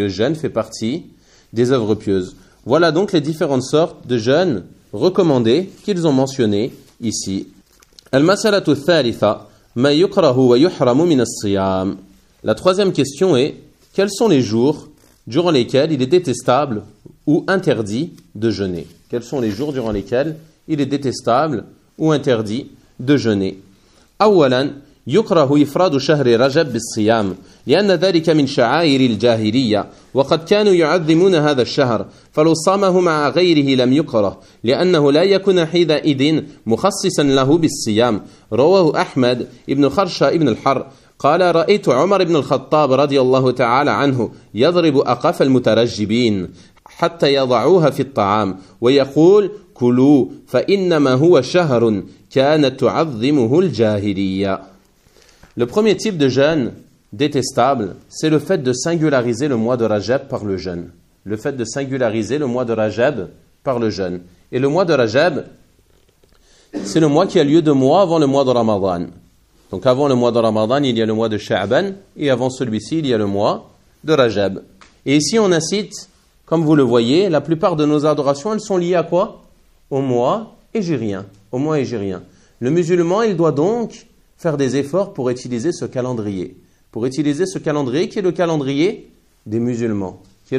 Voilà donc les différentes sortes de jeûnes recommandés qu'ils ont mentionnés ici. Al-Masalatu Thalitha, ma yukrahu wa yuhramu min as-siyam. La troisième question est: quels sont les jours durant lesquels il est détestable ou interdit de jeûner? Quels sont les jours durant lesquels il est détestable ou interdit de jeûner? أولا يكره إفراد شهر رجب بالصيام لأن ذلك من شعائر الجاهلية وقد كانوا يعظمون هذا الشهر فلو صامه مع غيره لم يكره لأنه لا يكون حينئذ مخصصا له بالصيام. رواه أحمد ابن خرشة ابن الحر قال: رأيت عمر بن الخطاب رضي الله تعالى عنه يضرب أقف المترجبين حتى يضعوها في الطعام ويقول: كلوا فإنما هو شهر كانت تعظمه الجاهلية. Le premier type de jeûne détestable, c'est le fait de singulariser le mois de Rajab par le jeûne. Le fait de singulariser le mois de Rajab par le jeûne. Et le mois de Rajab, c'est le mois qui a lieu 2 mois avant le mois de Ramadan. Donc avant le mois de Ramadan, il y a le mois de Sha'ban, et avant celui-ci, il y a le mois de Rajab. Et ici, on incite, comme vous le voyez, la plupart de nos adorations, elles sont liées à quoi? Au mois hégirien. Au mois hégirien. Le musulman, il doit donc faire des efforts pour utiliser ce calendrier. Pour utiliser ce calendrier qui est le calendrier des musulmans.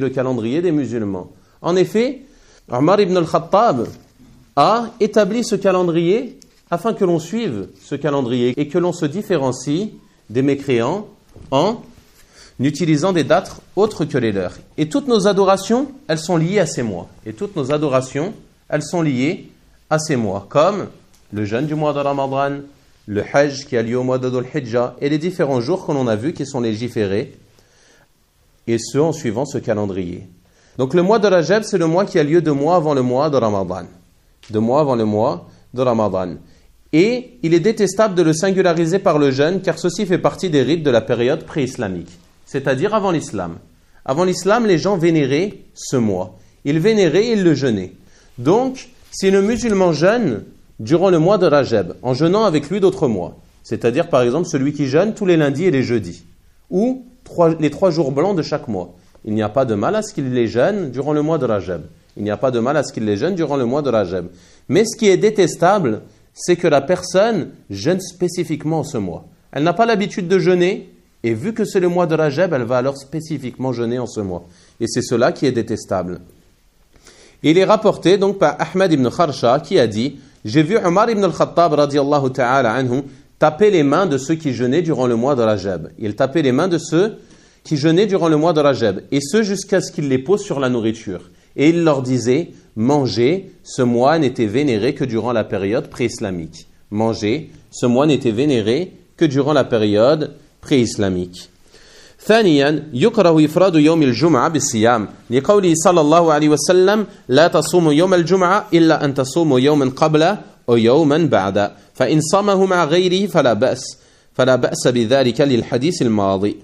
En effet, Omar ibn al-Khattab a établi ce calendrier afin que l'on suive ce calendrier et que l'on se différencie des mécréants en utilisant des dates autres que les leurs. Et toutes nos adorations, elles sont liées à ces mois. Comme le jeûne du mois de Ramadan, le Hajj qui a lieu au mois de Dhul Hijjah et les différents jours que l'on a vus qui sont légiférés, et ce en suivant ce calendrier. Donc le mois de Rajab, c'est le mois qui a lieu 2 mois avant le mois de Ramadan. 2 mois avant le mois de Ramadan. Et il est détestable de le singulariser par le jeûne, car ceci fait partie des rites de la période pré-islamique, c'est-à-dire avant l'islam. Avant l'islam, les gens vénéraient ce mois. Ils vénéraient et ils le jeûnaient. Donc, si le musulman jeûne durant le mois de Rajab, en jeûnant avec lui d'autres mois, c'est-à-dire par exemple celui qui jeûne tous les lundis et les jeudis, ou les 3 jours blancs de chaque mois, il n'y a pas de mal à ce qu'il les jeûne durant le mois de Rajab. Mais ce qui est détestable, c'est que la personne jeûne spécifiquement ce mois. Elle n'a pas l'habitude de jeûner, et vu que c'est le mois de Rajab, elle va alors spécifiquement jeûner en ce mois. et c'est cela qui est détestable. Il est rapporté donc par Ahmed ibn Kharsha qui a dit « J'ai vu Omar ibn al-Khattab radiyallahu ta'ala anhu taper les mains de ceux qui jeûnaient durant le mois de Rajab. Il tapait les mains de ceux qui jeûnaient durant le mois de Rajab, et ce jusqu'à ce qu'il les pose sur la nourriture. Et il leur disait « Mangez, ce mois n'était vénéré que durant la période pré-islamique. Mangez, ce mois n'était vénéré que durant la période pré-islamique. » ثانيا يكره إفراد يوم الجمعة بالصيام لقوله صلى الله عليه وسلم لا تصوموا يوم الجمعة إلا أن تصوموا يوما قبله أو يوما بعده فإن صامه مع غيره فلا بأس بذلك للحديث الماضي.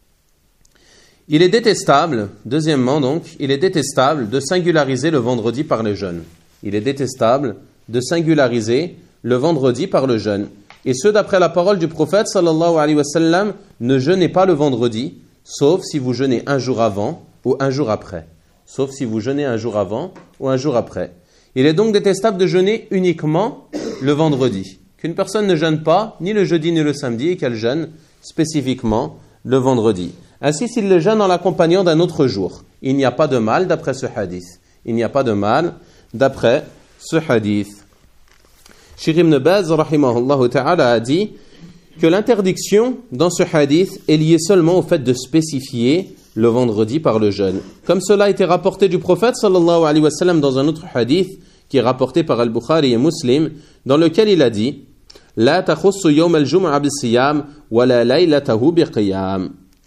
Il est détestable, deuxièmement donc, il est détestable de singulariser le vendredi par le jeûne. Il est détestable de singulariser le vendredi par le jeûne. Et ce, d'après la parole du prophète, sallallahu alayhi wa sallam, ne jeûnez pas le vendredi, sauf si vous jeûnez un jour avant ou un jour après. Sauf si vous jeûnez un jour avant ou un jour après. Il est donc détestable de jeûner uniquement le vendredi. Qu'une personne ne jeûne pas, ni le jeudi ni le samedi, et qu'elle jeûne spécifiquement le vendredi. Ainsi, s'il le jeûne en l'accompagnant d'un autre jour, il n'y a pas de mal d'après ce hadith. Il n'y a pas de mal d'après ce hadith. Cheikh Ibn Baz, rahimahullah ta'ala, a dit que l'interdiction dans ce hadith est liée seulement au fait de spécifier le vendredi par le jeûne. Comme cela a été rapporté du prophète sallallahu alayhi wa sallam dans un autre hadith qui est rapporté par Al-Bukhari et Muslim, dans lequel il a dit « La takhussu yawm al-jum'a bis-siyam wa la laylatahu bi-qiyam »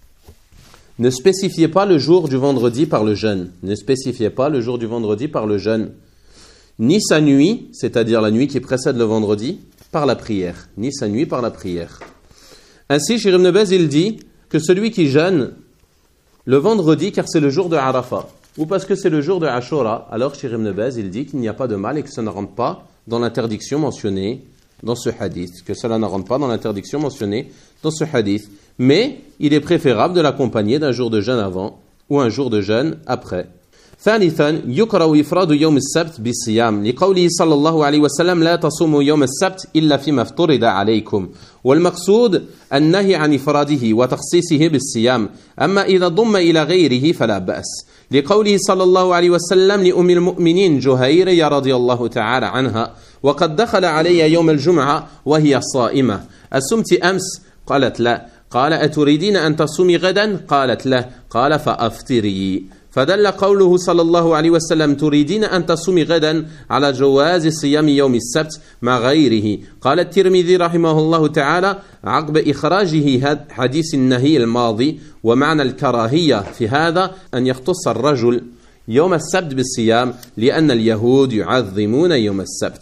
Ne spécifiez pas le jour du vendredi par le jeûne. Ne spécifiez pas le jour du vendredi par le jeûne. Ni sa nuit, c'est-à-dire la nuit qui précède le vendredi, par la prière. Ni sa nuit par la prière. Ainsi, Cheikh Ibn Baz, il dit que celui qui jeûne le vendredi, car c'est le jour de Arafat, ou parce que c'est le jour de Ashura, alors Cheikh Ibn Baz, il dit qu'il n'y a pas de mal et que ça ne rentre pas dans l'interdiction mentionnée dans ce hadith. Que cela ne rentre pas dans l'interdiction mentionnée dans ce hadith. Mais il est préférable de l'accompagner d'un jour de jeûne avant ou un jour de jeûne après. ثالثا يكره إفراد يوم السبت بالصيام لقوله صلى الله عليه وسلم لا تصوموا يوم السبت إلا فيما افترض عليكم والمقصود النهي عن إفراده وتخصيصه بالصيام أما إذا ضم إلى غيره فلا بأس لقوله صلى الله عليه وسلم لأم المؤمنين جهير رضي الله تعالى عنها وقد دخل علي يوم الجمعة وهي صائمة أصمت أمس؟ قالت لا قال أتريدين أن تصومي غدا؟ قالت لا قال فأفطري فدل قوله صلى الله عليه وسلم تريدين أن تصومي غدا على جواز صيام يوم السبت مع غيره. قال الترمذي رحمه الله تعالى عقب إخراجه حديث النهي الماضي ومعنى الكراهية في هذا أن يختص الرجل يوم السبت بالصيام لأن اليهود يعظمون يوم السبت.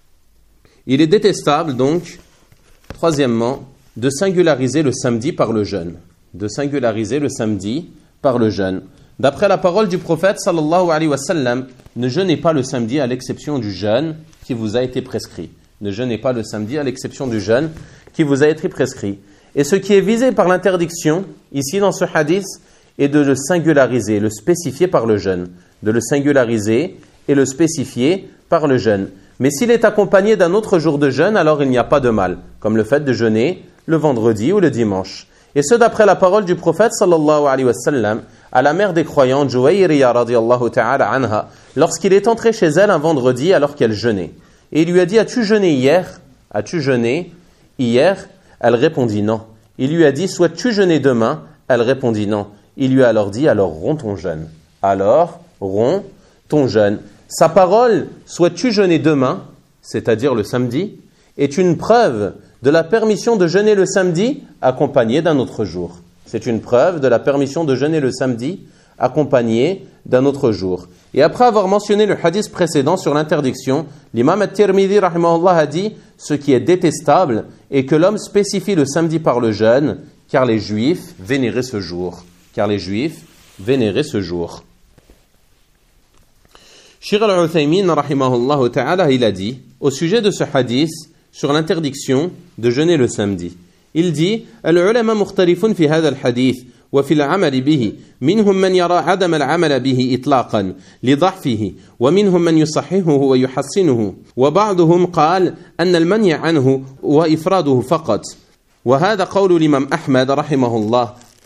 Il est détestable donc, troisièmement, de singulariser le samedi par le jeûne. De singulariser le samedi par le jeûne. D'après la parole du prophète sallallahu alayhi wa sallam, ne jeûnez pas le samedi à l'exception du jeûne qui vous a été prescrit. Ne jeûnez pas le samedi à l'exception du jeûne qui vous a été prescrit. Et ce qui est visé par l'interdiction, ici dans ce hadith, est de le singulariser, le spécifier par le jeûne. De le singulariser et le spécifier par le jeûne. Mais s'il est accompagné d'un autre jour de jeûne, alors il n'y a pas de mal, comme le fait de jeûner le vendredi ou le dimanche. Et ce d'après la parole du prophète sallallahu alayhi wa sallam, à la mère des croyants, Juwayriya radiyallahu ta'ala anha, lorsqu'il est entré chez elle un vendredi alors qu'elle jeûnait. Et il lui a dit, as-tu jeûné hier? As-tu jeûné hier? Elle répondit non. Il lui a dit, souhaites-tu jeûner demain? Elle répondit non. Il lui a alors dit, alors romps ton jeûne. Alors romps ton jeûne. Sa parole, souhaites-tu jeûner demain, c'est-à-dire le samedi, est une preuve de la permission de jeûner le samedi accompagné d'un autre jour. C'est une preuve de la permission de jeûner le samedi accompagné d'un autre jour. Et après avoir mentionné le hadith précédent sur l'interdiction, l'imam at-Tirmidhi rahimahullah a dit ce qui est détestable est que l'homme spécifie le samedi par le jeûne, car les juifs vénéraient ce jour. Car les juifs vénéraient ce jour. Cheikh al-Uthaymin rahimahullah ta'ala, il a dit au sujet de ce hadith sur l'interdiction de jeûner le samedi. Il dit العلماء مختلفون في هذا الحديث وفي العمل به منهم من يرى عدم العمل به إطلاقا لضعفه ومنهم من يصححه ويحسنه وبعضهم قال أن المنع عنه وإفراده فقط وهذا قول الإمام أحمد رحمه الله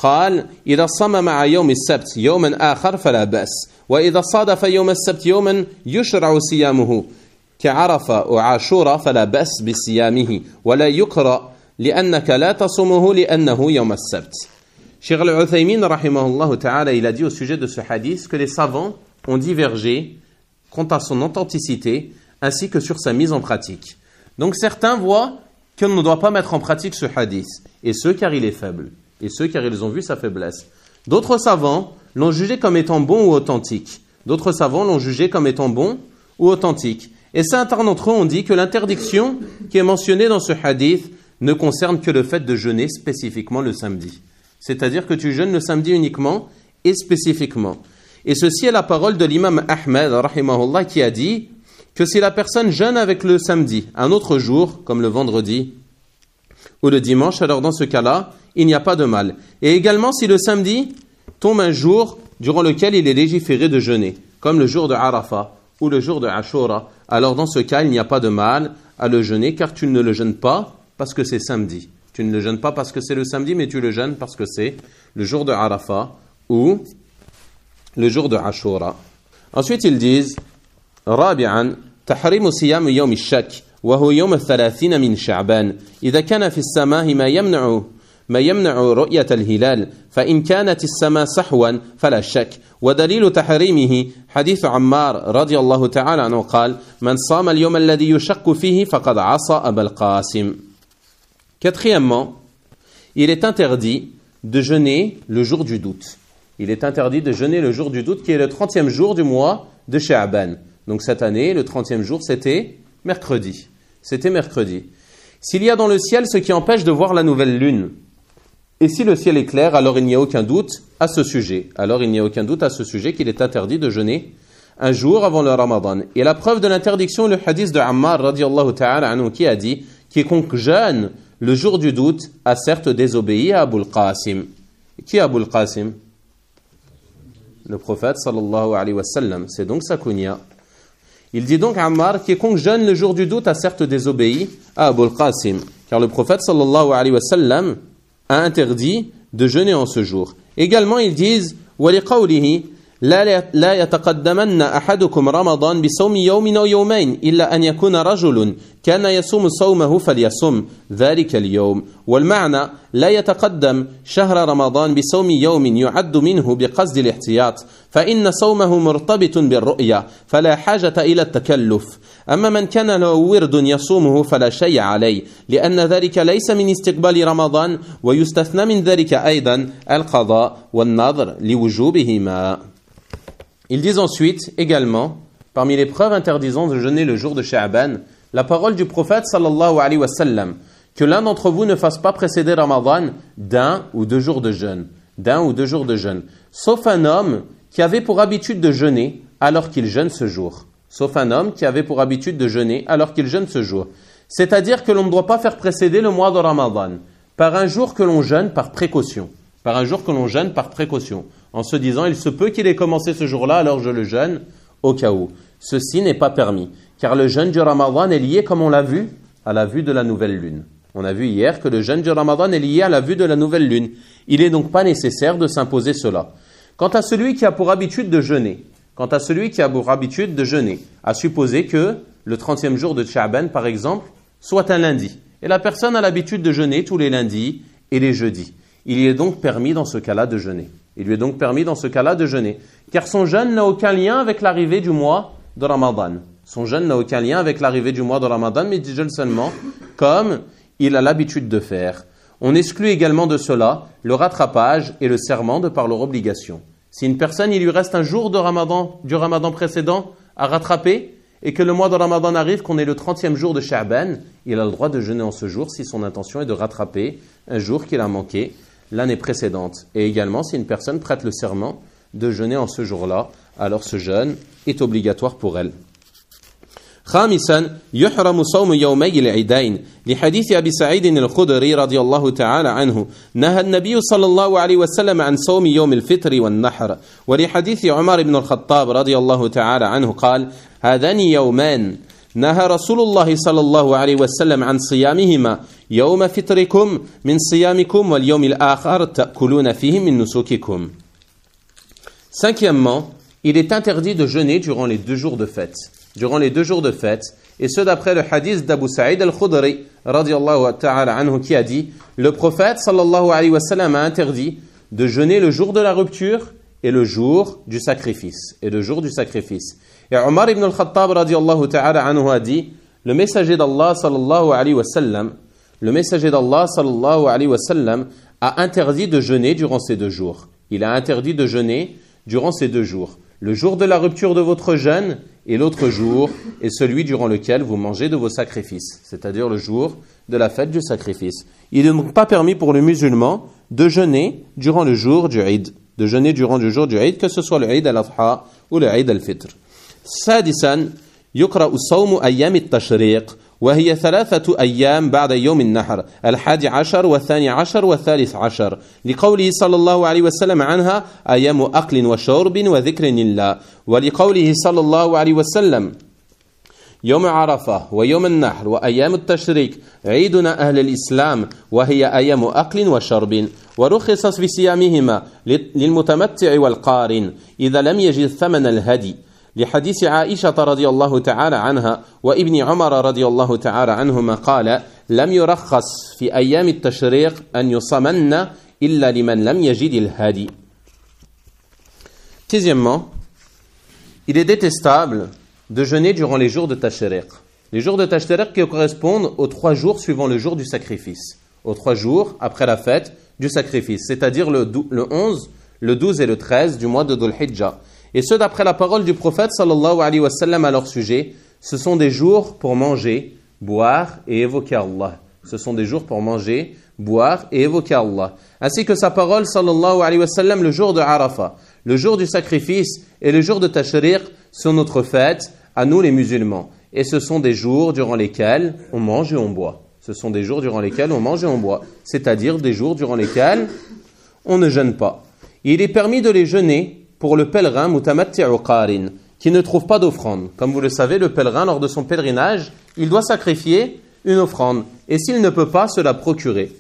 قال إذا صام مع يوم السبت يوما آخر فلا بأس وإذا صادف يوم السبت يوما يشرع صيامه كعرفة وعاشورة فلا بأس بصيامه ولا يقرأ لأنك لا تصومه لأنه يوم السبت. Cheikh Al-Uthaymin rahimahullah ta'ala, il a dit au sujet de ce hadith que les savants ont divergé quant à son authenticité ainsi que sur sa mise en pratique. Donc certains voient qu'on ne doit pas mettre en pratique ce hadith, et ceux car il est faible, et ceux car ils ont vu sa faiblesse. D'autres savants l'ont jugé comme étant bon ou authentique. D'autres savants l'ont jugé comme étant bon ou authentique. Et certains d'entre eux ont dit que l'interdiction qui est mentionnée dans ce hadith ne concerne que le fait de jeûner spécifiquement le samedi. C'est-à-dire que tu jeûnes le samedi uniquement et spécifiquement. Et ceci est la parole de l'imam Ahmed, rahimahullah, qui a dit que si la personne jeûne avec le samedi, un autre jour, comme le vendredi ou le dimanche, alors dans ce cas-là, il n'y a pas de mal. Et également si le samedi tombe un jour durant lequel il est légiféré de jeûner, comme le jour de Arafat ou le jour de Ashura, alors dans ce cas, il n'y a pas de mal à le jeûner, car tu ne le jeûnes pas parce que c'est samedi. Tu ne le jeûnes pas parce que c'est le samedi, mais tu le jeûnes parce que c'est le jour de Arafat ou le jour de Ashura. Ensuite, ils disent رابعا تحريم صيام يوم الشك وهو يوم 30 من شعبان إذا كان في السماء ما يمنع رؤية الهلال فإن كانت السماء سحوا فلا شك ودليل تحريمه حديث عمار رضي الله تعالى عنه قال من صام اليوم الذي يشك فيه فقد عصى أبا القاسم. Quatrièmement, il est interdit de jeûner le jour du doute. Il est interdit de jeûner le jour du doute qui est le 30e jour du mois de Sha'ban. Donc cette année, le 30e jour, c'était mercredi. S'il y a dans le ciel ce qui empêche de voir la nouvelle lune, et si le ciel est clair, alors il n'y a aucun doute à ce sujet. Qu'il est interdit de jeûner un jour avant le Ramadan. Et la preuve de l'interdiction, le hadith de Ammar, radiallahu ta'ala anhu, qui a dit quiconque jeûne le jour du doute a certes désobéi à Abul Qasim. Qui est Abul Qasim? Le prophète sallallahu alayhi wa sallam. C'est donc sa kunya. Il dit donc Ammar, quiconque jeûne le jour du doute a certes désobéi à Abul Qasim. Car le prophète sallallahu alayhi wa sallam a interdit de jeûner en ce jour. Également, ils disent وَلِقَوْلِهِ لا يتقدمن أحدكم رمضان بصوم يوم أو يومين إلا أن يكون رجل كان يصوم صومه فليصوم ذلك اليوم والمعنى لا يتقدم شهر رمضان بصوم يوم يعد منه بقصد الاحتياط فإن صومه مرتبط بالرؤية فلا حاجة إلى التكلف أما من كان له ورد يصومه فلا شيء عليه لأن ذلك ليس من استقبال رمضان ويستثنى من ذلك أيضا القضاء والنظر لوجوبهما. Ils disent ensuite, également, parmi les preuves interdisant de jeûner le jour de Sha'ban, la parole du prophète sallallahu alayhi wa sallam, que l'un d'entre vous ne fasse pas précéder Ramadan d'un ou deux jours de jeûne, sauf un homme qui avait pour habitude de jeûner alors qu'il jeûne ce jour. C'est-à-dire que l'on ne doit pas faire précéder le mois de Ramadan par un jour que l'on jeûne par précaution. En se disant, il se peut qu'il ait commencé ce jour-là, alors je le jeûne au cas où. Ceci n'est pas permis, car le jeûne du Ramadan est lié, comme on l'a vu, à la vue de la nouvelle lune. On a vu hier que le jeûne du Ramadan est lié à la vue de la nouvelle lune. Il n'est donc pas nécessaire de s'imposer cela. Quant à celui qui a pour habitude de jeûner, à supposer que le 30e jour de Sha'ban, par exemple, soit un lundi, et la personne a l'habitude de jeûner tous les lundis et les jeudis, il lui est donc permis dans ce cas-là de jeûner. Car son jeûne n'a aucun lien avec l'arrivée du mois de Ramadan. Mais il jeûne seulement comme il a l'habitude de faire. On exclut également de cela le rattrapage et le serment de par leur obligation. Si une personne, il lui reste un jour du Ramadan précédent à rattraper, et que le mois de Ramadan arrive, qu'on est le 30e jour de Sha'ban, il a le droit de jeûner en ce jour si son intention est de rattraper un jour qu'il a manqué l'année précédente. Et également, si une personne prête le serment de jeûner en ce jour-là, alors ce jeûne est obligatoire pour elle. خامسا يحرم صوم يومي العيدين لحديث أبي سعيد الخدري رضي الله تعالى عنه نهى النبي صلى الله عليه وسلم عن صوم يوم الفطر والنحر ولحديث عمر بن الخطاب رضي الله تعالى عنه قال هذان يومان نهى رسول الله صلى الله عليه وسلم عن صيامهما يوم فطركم من صيامكم واليوم الآخر تأكلون فيه من نسوككم. Cinquièmement, il est interdit de jeûner durant les 2 jours de fête. Durant les 2 jours de fête, et ce d'après le hadith d'Abu Sa'id al-Khudri, radiyallahu ta'ala anhu, qui a dit, le prophète sallallahu alayhi wa sallam a interdit de jeûner le jour de la rupture et le jour du sacrifice. Et le jour du sacrifice. Et Omar ibn al-Khattab, radiyallahu ta'ala anhu, a dit, le messager d'Allah sallallahu alayhi wa sallam, a interdit de jeûner durant ces 2 jours. Il a interdit de jeûner durant ces 2 jours. Le jour de la rupture de votre jeûne et l'autre jour est celui durant lequel vous mangez de vos sacrifices, c'est-à-dire le jour de la fête du sacrifice. Il n'est donc pas permis pour le musulman de jeûner durant le jour du Eid, que ce soit le Eid al-Adha ou le Eid al-Fitr. سادسا يقرأ صوم أيام التشريق وهي 3 أيام بعد يوم النحر 11 و12 و13 لقوله صلى الله عليه وسلم عنها أيام أكل وشرب وذكر الله ولقوله صلى الله عليه وسلم يوم عرفة ويوم النحر وأيام التشريق عيدنا أهل الإسلام وهي أيام أكل وشرب ورخص في صيامهما للمتمتع والقارن إذا لم يجد ثمن الهدي لحديث عائشة رضي الله تعالى عنها وابن عمر رضي الله تعالى عنهما قال لم يرخص في أيام التشريق أن يصمن إلا لمن لم يجد الهدي. Sixièmement, il est détestable de jeûner durant les jours de Tashriq. Les jours de Tashriq qui correspondent aux 3 jours suivant le jour du sacrifice. Aux 3 jours après la fête du sacrifice, c'est-à-dire le 11, le 12 et le 13 du mois de Dhul Hijjah. Et ce d'après la parole du prophète sallallahu alayhi wa sallam à leur sujet, ce sont des jours pour manger, boire et évoquer Allah. Ce sont des jours pour manger, boire et évoquer Allah. Ainsi que sa parole sallallahu alayhi wa sallam le jour de Arafah, le jour du sacrifice et le jour de Tashriq sont notre fête à nous les musulmans. Et ce sont des jours durant lesquels on mange et on boit. C'est-à-dire des jours durant lesquels on ne jeûne pas. Il est permis de les jeûner pour le pèlerin mutamatti' ou qarin, qui ne trouve pas d'offrande. Comme vous le savez, le pèlerin, lors de son pèlerinage, il doit sacrifier une offrande. Et s'il ne peut pas se la procurer,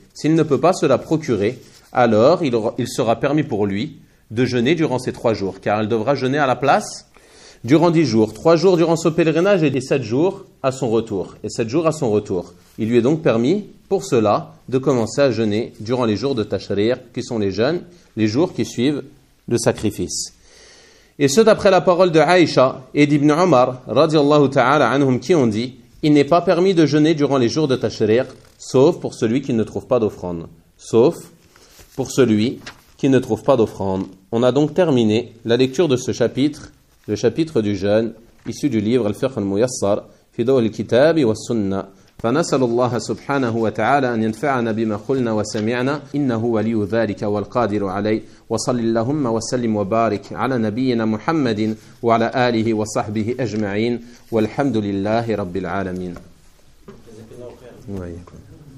alors il sera permis pour lui de jeûner durant ces 3 jours, car il devra jeûner à la place durant 10 jours. 3 jours durant ce pèlerinage et 7 jours à son retour. Il lui est donc permis, pour cela, de commencer à jeûner durant les jours de Tashriq, qui sont les jours qui suivent le sacrifice. Et ce d'après la parole de Aïcha et d'Ibn Omar radiyallahu ta'ala anhum, qui ont dit, il n'est pas permis de jeûner durant les jours de Tashriq, sauf pour celui qui ne trouve pas d'offrande. On a donc terminé la lecture de ce chapitre, le chapitre du jeûne, issu du livre Al-Fiqh al-Muyassar fi dawl al-kitab wa sunnah. فنسأل الله سبحانه وتعالى أن ينفعنا بما قلنا وسمعنا إنه ولي ذلك والقادر عليه وصل اللهم وسلم وبارك على نبينا محمد وعلى آله وصحبه أجمعين والحمد لله رب العالمين.